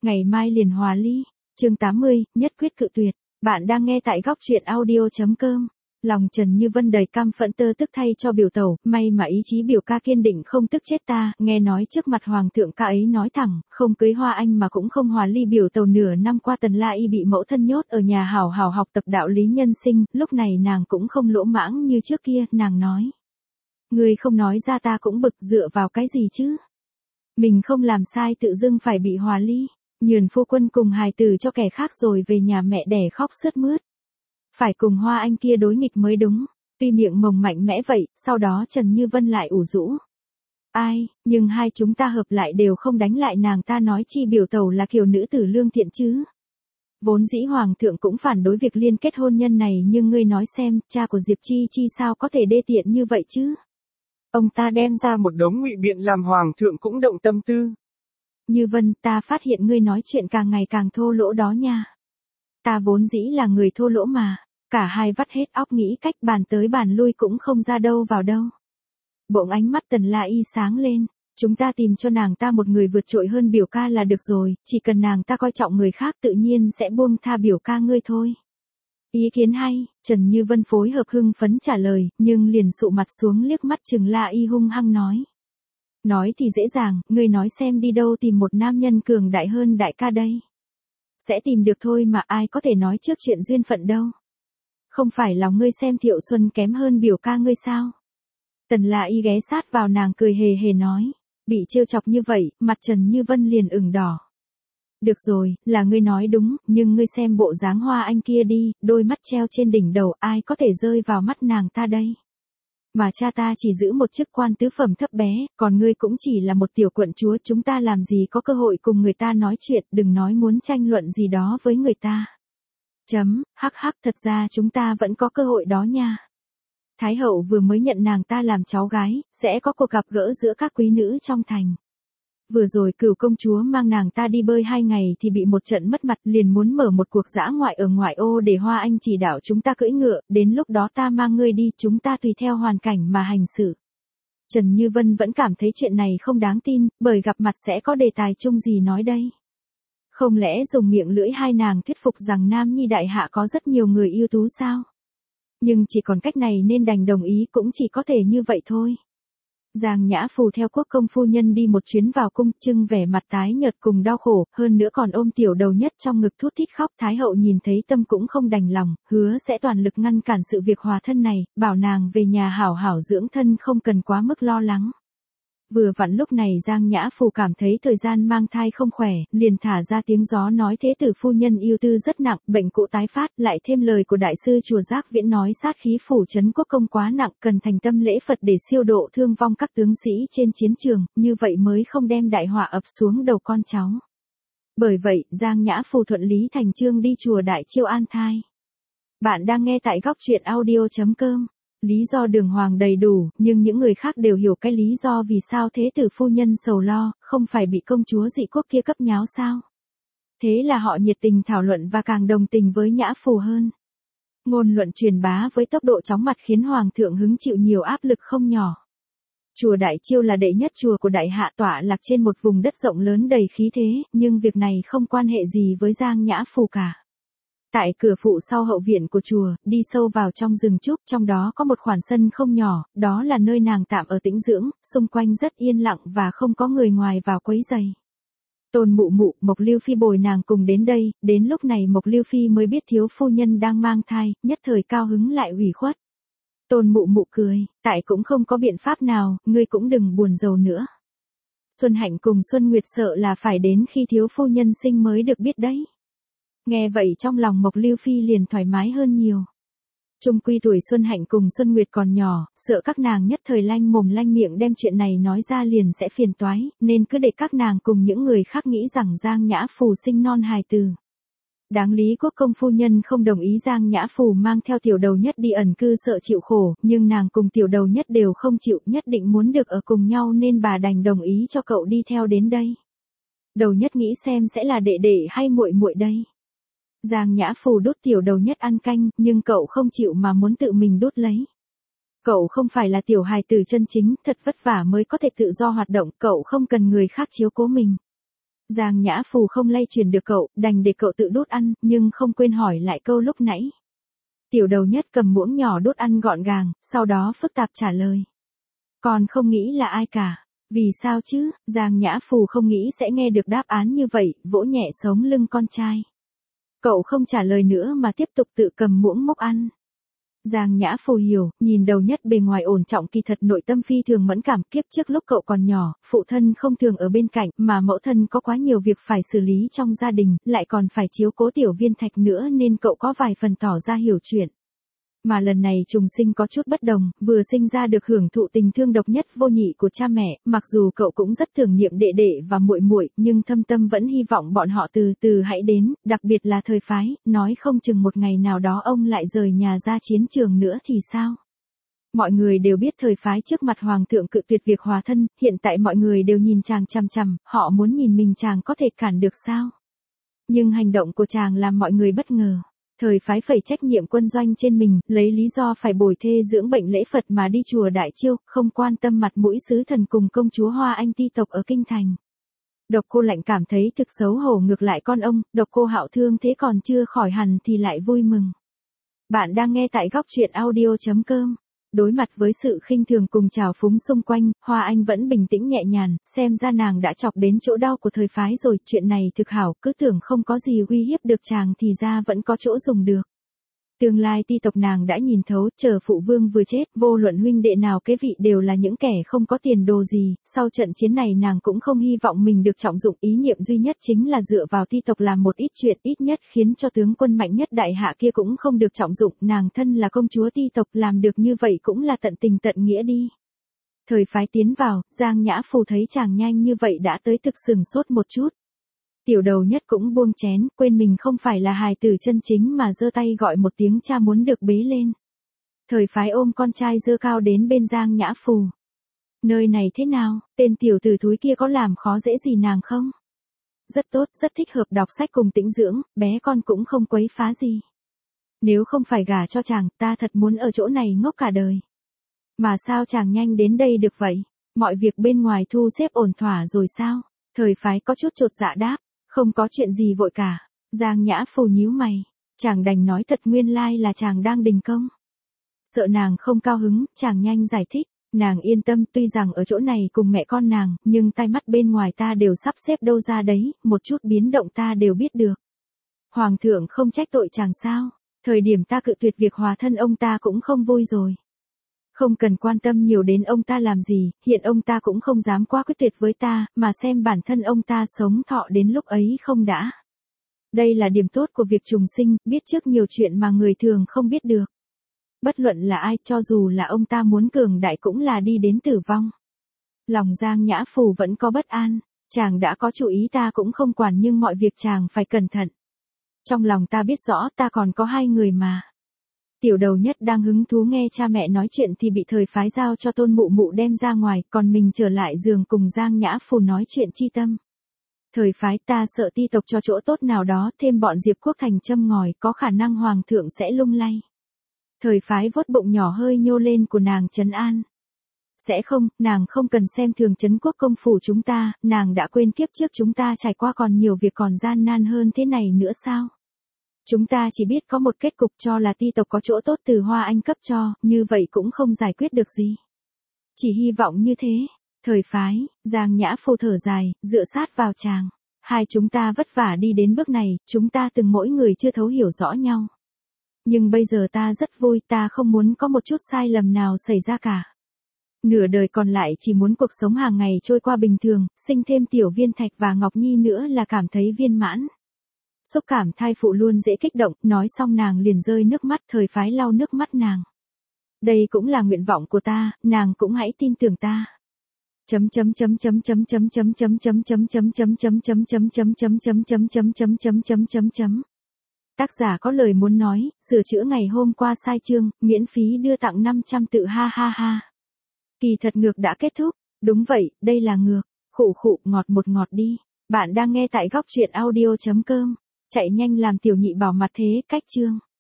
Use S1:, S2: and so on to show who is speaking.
S1: Ngày mai liền hòa ly. Chương 80, nhất quyết cự tuyệt. Bạn đang nghe tại góc truyện audio.com. Lòng Trần Như Vân đầy căm phẫn tơ tức thay cho biểu tẩu, may mà ý chí biểu ca kiên định không tức chết ta, nghe nói trước mặt hoàng thượng ca ấy nói thẳng, không cưới Hoa Anh mà cũng không hòa ly. Biểu tẩu nửa năm qua Tần La Y bị mẫu thân nhốt ở nhà hảo hảo học tập đạo lý nhân sinh, lúc này nàng cũng không lỗ mãng như trước kia, nàng nói. Ngươi không nói ra ta cũng bực, dựa vào cái gì chứ? Mình không làm sai tự dưng phải bị hòa ly, nhường phu quân cùng hài tử cho kẻ khác rồi về nhà mẹ đẻ khóc sướt mướt. Phải cùng Hoa Anh kia đối nghịch mới đúng. Tuy miệng mồng mạnh mẽ vậy, sau đó Trần Như Vân lại ủ rũ. Ai, nhưng hai chúng ta hợp lại đều không đánh lại nàng, ta nói chi biểu tẩu là kiểu nữ tử lương thiện chứ. Vốn dĩ hoàng thượng cũng phản đối việc liên kết hôn nhân này, nhưng ngươi nói xem, cha của Diệp Chi Chi sao có thể đê tiện như vậy chứ?
S2: Ông ta đem ra một đống ngụy biện làm hoàng thượng cũng động tâm tư.
S1: Như Vân, ta phát hiện ngươi nói chuyện càng ngày càng thô lỗ đó nha. Ta vốn dĩ là người thô lỗ mà. Cả hai vắt hết óc nghĩ cách bàn tới bàn lui cũng không ra đâu vào đâu. Bỗng ánh mắt Tần La Y sáng lên. Chúng ta tìm cho nàng ta một người vượt trội hơn biểu ca là được rồi, chỉ cần nàng ta coi trọng người khác tự nhiên sẽ buông tha biểu ca ngươi thôi. Ý kiến hay, Trần Như Vân phối hợp hưng phấn trả lời, nhưng liền sụ mặt xuống liếc mắt chừng La Y hung hăng nói. Nói thì dễ dàng, ngươi nói xem đi đâu tìm một nam nhân cường đại hơn đại ca đây. Sẽ tìm được thôi mà, ai có thể nói trước chuyện duyên phận đâu. Không phải lòng ngươi xem Thiệu Xuân kém hơn biểu ca ngươi sao? Tần La Y ghé sát vào nàng cười hề hề nói. Bị trêu chọc như vậy, mặt Trần Như Vân liền ửng đỏ. Được rồi, là ngươi nói đúng, nhưng ngươi xem bộ dáng Hoa Anh kia đi, đôi mắt treo trên đỉnh đầu, ai có thể rơi vào mắt nàng ta đây? Mà cha ta chỉ giữ một chức quan tứ phẩm thấp bé, còn ngươi cũng chỉ là một tiểu quận chúa, chúng ta làm gì có cơ hội cùng người ta nói chuyện, đừng nói muốn tranh luận gì đó với người ta. Hắc hắc, thật ra chúng ta vẫn có cơ hội đó nha. Thái hậu vừa mới nhận nàng ta làm cháu gái, sẽ có cuộc gặp gỡ giữa các quý nữ trong thành. Vừa rồi Cửu công chúa mang nàng ta đi bơi 2 ngày thì bị một trận mất mặt, liền muốn mở một cuộc dã ngoại ở ngoại ô để Hoa Anh chỉ đạo chúng ta cưỡi ngựa, đến lúc đó ta mang ngươi đi, chúng ta tùy theo hoàn cảnh mà hành xử. Trần Như Vân vẫn cảm thấy chuyện này không đáng tin, bởi gặp mặt sẽ có đề tài chung gì nói đây. Không lẽ dùng miệng lưỡi hai nàng thuyết phục rằng Nam Nhi đại hạ có rất nhiều người ưu tú sao? Nhưng chỉ còn cách này nên đành đồng ý, cũng chỉ có thể như vậy thôi. Giang Nhã Phù theo quốc công phu nhân đi một chuyến vào cung, trưng vẻ mặt tái nhợt cùng đau khổ, hơn nữa còn ôm Tiểu Đầu Nhất trong ngực thút thít khóc. Thái hậu nhìn thấy tâm cũng không đành lòng, hứa sẽ toàn lực ngăn cản sự việc hòa thân này, bảo nàng về nhà hảo hảo dưỡng thân, không cần quá mức lo lắng. Vừa vặn lúc này Giang Nhã Phù cảm thấy thời gian mang thai không khỏe, liền thả ra tiếng gió nói thế tử phu nhân yêu tư rất nặng, bệnh cũ tái phát, lại thêm lời của đại sư chùa Giác Viễn nói sát khí phủ trấn quốc công quá nặng, cần thành tâm lễ Phật để siêu độ thương vong các tướng sĩ trên chiến trường, như vậy mới không đem đại họa ập xuống đầu con cháu. Bởi vậy, Giang Nhã Phù thuận lý thành chương đi chùa Đại Chiêu an thai. Bạn đang nghe tại góc truyện audio.com. Lý do đường hoàng đầy đủ, nhưng những người khác đều hiểu cái lý do vì sao thế tử phu nhân sầu lo, không phải bị công chúa dị quốc kia cấp nháo sao. Thế là họ nhiệt tình thảo luận và càng đồng tình với Nhã Phù hơn. Ngôn luận truyền bá với tốc độ chóng mặt khiến hoàng thượng hứng chịu nhiều áp lực không nhỏ. Chùa Đại Chiêu là đệ nhất chùa của đại hạ, tọa lạc trên một vùng đất rộng lớn đầy khí thế, nhưng việc này không quan hệ gì với Giang Nhã Phù cả. Tại cửa phụ sau hậu viện của chùa, đi sâu vào trong rừng trúc, trong đó có một khoảng sân không nhỏ, đó là nơi nàng tạm ở tĩnh dưỡng, xung quanh rất yên lặng và không có người ngoài vào quấy rầy. Tôn Mụ Mụ, Mộc Lưu Phi bồi nàng cùng đến đây, đến lúc này Mộc Lưu Phi mới biết thiếu phu nhân đang mang thai, nhất thời cao hứng lại ủy khuất. Tôn Mụ Mụ cười, tại cũng không có biện pháp nào, ngươi cũng đừng buồn rầu nữa. Xuân Hạnh cùng Xuân Nguyệt sợ là phải đến khi thiếu phu nhân sinh mới được biết đấy. Nghe vậy trong lòng Mộc Lưu Phi liền thoải mái hơn nhiều. Chung quy tuổi Xuân Hạnh cùng Xuân Nguyệt còn nhỏ, sợ các nàng nhất thời lanh mồm lanh miệng đem chuyện này nói ra liền sẽ phiền toái, nên cứ để các nàng cùng những người khác nghĩ rằng Giang Nhã Phù sinh non hài tử. Đáng lý quốc công phu nhân không đồng ý Giang Nhã Phù mang theo Tiểu Đầu Nhất đi ẩn cư sợ chịu khổ, nhưng nàng cùng Tiểu Đầu Nhất đều không chịu, nhất định muốn được ở cùng nhau nên bà đành đồng ý cho cậu đi theo đến đây. Đầu Nhất nghĩ xem sẽ là đệ đệ hay muội muội đây. Giang Nhã Phù đút Tiểu Đầu Nhất ăn canh, nhưng cậu không chịu mà muốn tự mình đút lấy. Cậu không phải là tiểu hài tử chân chính, thật vất vả mới có thể tự do hoạt động, cậu không cần người khác chiếu cố mình. Giang Nhã Phù không lay chuyển được cậu, đành để cậu tự đút ăn, nhưng không quên hỏi lại câu lúc nãy. Tiểu đầu nhất cầm muỗng nhỏ đút ăn gọn gàng, sau đó phức tạp trả lời. Con không nghĩ là ai cả. Vì sao chứ? Giang Nhã Phù không nghĩ sẽ nghe được đáp án như vậy, vỗ nhẹ sống lưng con trai. Cậu không trả lời nữa mà tiếp tục tự cầm muỗng múc ăn. Giang Nhã Phù hiểu, nhìn đầu nhất bề ngoài ổn trọng kỳ thật nội tâm phi thường mẫn cảm. Kiếp trước lúc cậu còn nhỏ, phụ thân không thường ở bên cạnh, mà mẫu thân có quá nhiều việc phải xử lý trong gia đình, lại còn phải chiếu cố Tiểu Viên Thạch nữa nên cậu có vài phần tỏ ra hiểu chuyện. Mà lần này trùng sinh có chút bất đồng, vừa sinh ra được hưởng thụ tình thương độc nhất vô nhị của cha mẹ, mặc dù cậu cũng rất tưởng niệm đệ đệ và muội muội, nhưng thâm tâm vẫn hy vọng bọn họ từ từ hãy đến, đặc biệt là Thời Phái, nói không chừng một ngày nào đó ông lại rời nhà ra chiến trường nữa thì sao? Mọi người đều biết Thời Phái trước mặt hoàng thượng cự tuyệt việc hòa thân, hiện tại mọi người đều nhìn chàng chằm chằm, họ muốn nhìn mình chàng có thể cản được sao? Nhưng hành động của chàng làm mọi người bất ngờ. Thời Phái phẩy trách nhiệm quân doanh trên mình, lấy lý do phải bồi thê dưỡng bệnh lễ Phật mà đi chùa Đại Chiêu, không quan tâm mặt mũi sứ thần cùng công chúa Hoa Anh ti tộc ở Kinh Thành. Độc Cô Lạnh cảm thấy thực xấu hổ, ngược lại con ông, Độc Cô Hạo thương thế còn chưa khỏi hẳn thì lại vui mừng. Bạn đang nghe tại góc truyện audio.com. Đối mặt với sự khinh thường cùng trào phúng xung quanh, Hoa Anh vẫn bình tĩnh nhẹ nhàng, xem ra nàng đã chọc đến chỗ đau của Thời Phái rồi, chuyện này thực hảo, cứ tưởng không có gì uy hiếp được chàng thì ra vẫn có chỗ dùng được. Tương lai ti tộc nàng đã nhìn thấu, chờ phụ vương vừa chết, vô luận huynh đệ nào kế vị đều là những kẻ không có tiền đồ gì, sau trận chiến này nàng cũng không hy vọng mình được trọng dụng, ý niệm duy nhất chính là dựa vào ti tộc làm một ít chuyện, ít nhất khiến cho tướng quân mạnh nhất đại hạ kia cũng không được trọng dụng, nàng thân là công chúa ti tộc làm được như vậy cũng là tận tình tận nghĩa đi. Thời Phái tiến vào, Giang Nhã Phù thấy chàng nhanh như vậy đã tới thực sửng sốt một chút. Tiểu đầu nhất cũng buông chén, quên mình không phải là hài tử chân chính mà giơ tay gọi một tiếng cha muốn được bế lên. Thời Phái ôm con trai giơ cao đến bên Giang Nhã Phù. Nơi này thế nào, tên tiểu tử thúi kia có làm khó dễ gì nàng không? Rất tốt, rất thích hợp đọc sách cùng tĩnh dưỡng, bé con cũng không quấy phá gì. Nếu không phải gả cho chàng, ta thật muốn ở chỗ này ngốc cả đời. Mà sao chàng nhanh đến đây được vậy? Mọi việc bên ngoài thu xếp ổn thỏa rồi sao? Thời Phái có chút chột dạ đáp. Không có chuyện gì vội cả. Giang Nhã Phù nhíu mày. Chàng đành nói thật, nguyên lai là chàng đang đình công. Sợ nàng không cao hứng, chàng nhanh giải thích. Nàng yên tâm, tuy rằng ở chỗ này cùng mẹ con nàng, nhưng tai mắt bên ngoài ta đều sắp xếp đâu ra đấy, một chút biến động ta đều biết được. Hoàng thượng không trách tội chàng sao? Thời điểm ta cự tuyệt việc hòa thân ông ta cũng không vui rồi. Không cần quan tâm nhiều đến ông ta làm gì, hiện ông ta cũng không dám quá quyết tuyệt với ta, mà xem bản thân ông ta sống thọ đến lúc ấy không đã. Đây là điểm tốt của việc trùng sinh, biết trước nhiều chuyện mà người thường không biết được. Bất luận là ai, cho dù là ông ta muốn cường đại cũng là đi đến tử vong. Lòng Giang Nhã Phù vẫn có bất an, chàng đã có chủ ý ta cũng không quản, nhưng mọi việc chàng phải cẩn thận. Trong lòng ta biết rõ ta còn có hai người mà. Tiểu đầu nhất đang hứng thú nghe cha mẹ nói chuyện thì bị Thời Phái giao cho Tôn Mụ Mụ đem ra ngoài, còn mình trở lại giường cùng Giang Nhã Phù nói chuyện chi tâm. Thời Phái, ta sợ ti tộc cho chỗ tốt nào đó, thêm bọn Diệp Quốc Thành châm ngòi, có khả năng hoàng thượng sẽ lung lay. Thời Phái vuốt bụng nhỏ hơi nhô lên của nàng trấn an. Sẽ không, nàng không cần xem thường Trấn Quốc công phủ chúng ta, nàng đã quên kiếp trước chúng ta trải qua còn nhiều việc còn gian nan hơn thế này nữa sao? Chúng ta chỉ biết có một kết cục, cho là ti tộc có chỗ tốt từ Hoa Anh cấp cho, như vậy cũng không giải quyết được gì. Chỉ hy vọng như thế. Thời Phái, Giang Nhã Phù thở dài, dựa sát vào chàng. Hai chúng ta vất vả đi đến bước này, chúng ta từng mỗi người chưa thấu hiểu rõ nhau. Nhưng bây giờ ta rất vui, ta không muốn có một chút sai lầm nào xảy ra cả. Nửa đời còn lại chỉ muốn cuộc sống hàng ngày trôi qua bình thường, sinh thêm Tiểu Viên Thạch và Ngọc Nhi nữa là cảm thấy viên mãn. Xúc cảm thai phụ luôn dễ kích động, nói xong nàng liền rơi nước mắt. Thời Phái lau nước mắt nàng. Đây cũng là nguyện vọng của ta, nàng cũng hãy tin tưởng ta. Tác giả có lời muốn nói, sửa chữa ngày hôm qua sai chương, miễn phí đưa tặng 500 tự ha ha ha. Kỳ thật ngược đã kết thúc, đúng vậy, đây là ngược, khụ khụ, ngọt một ngọt đi. Bạn đang nghe tại góc truyện audio.com, chạy nhanh làm tiểu nhị bảo mặt thế, cách chương.